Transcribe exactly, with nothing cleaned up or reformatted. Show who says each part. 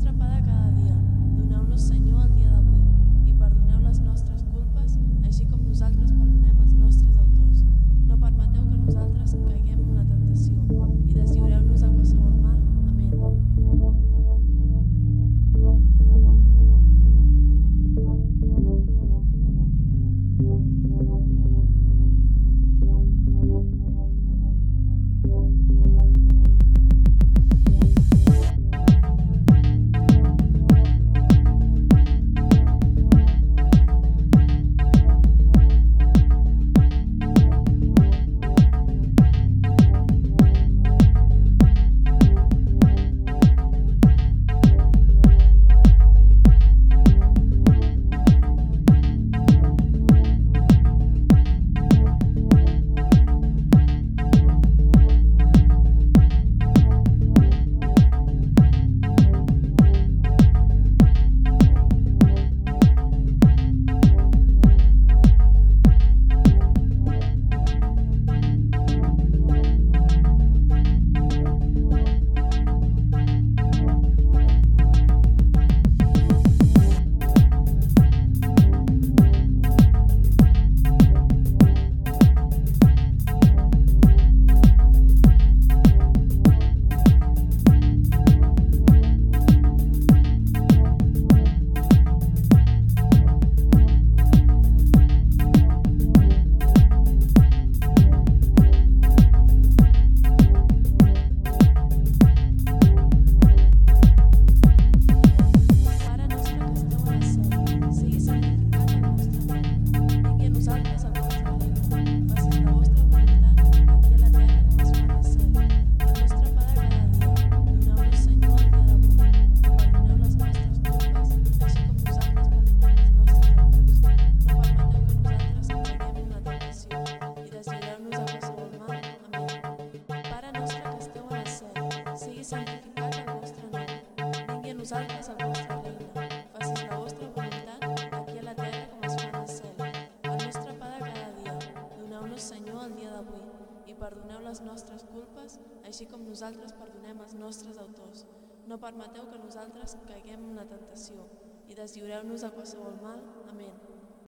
Speaker 1: nostre pa de cada dia, doneu-nos, Senyor, el dia d'avui, i perdoneu les nostres culpes, així com nosaltres perdonem als nostres autors. No permeteu que nosaltres caiguem en la tentació, i deslliureu-nos de qualsevol mal. Amén. Santificat el vostre nom, vingui a nosaltres el vostre regne, facis la vostra voluntat, aquí a la terra com es fa en el cel. El nostre pa de cada dia, doneu-nos, Senyor, el dia d'avui, i perdoneu les nostres culpes, així com nosaltres perdonem als nostres autors. No permeteu que nosaltres caiguem en la tentació, i deslliureu-nos de qualsevol mal. Amén.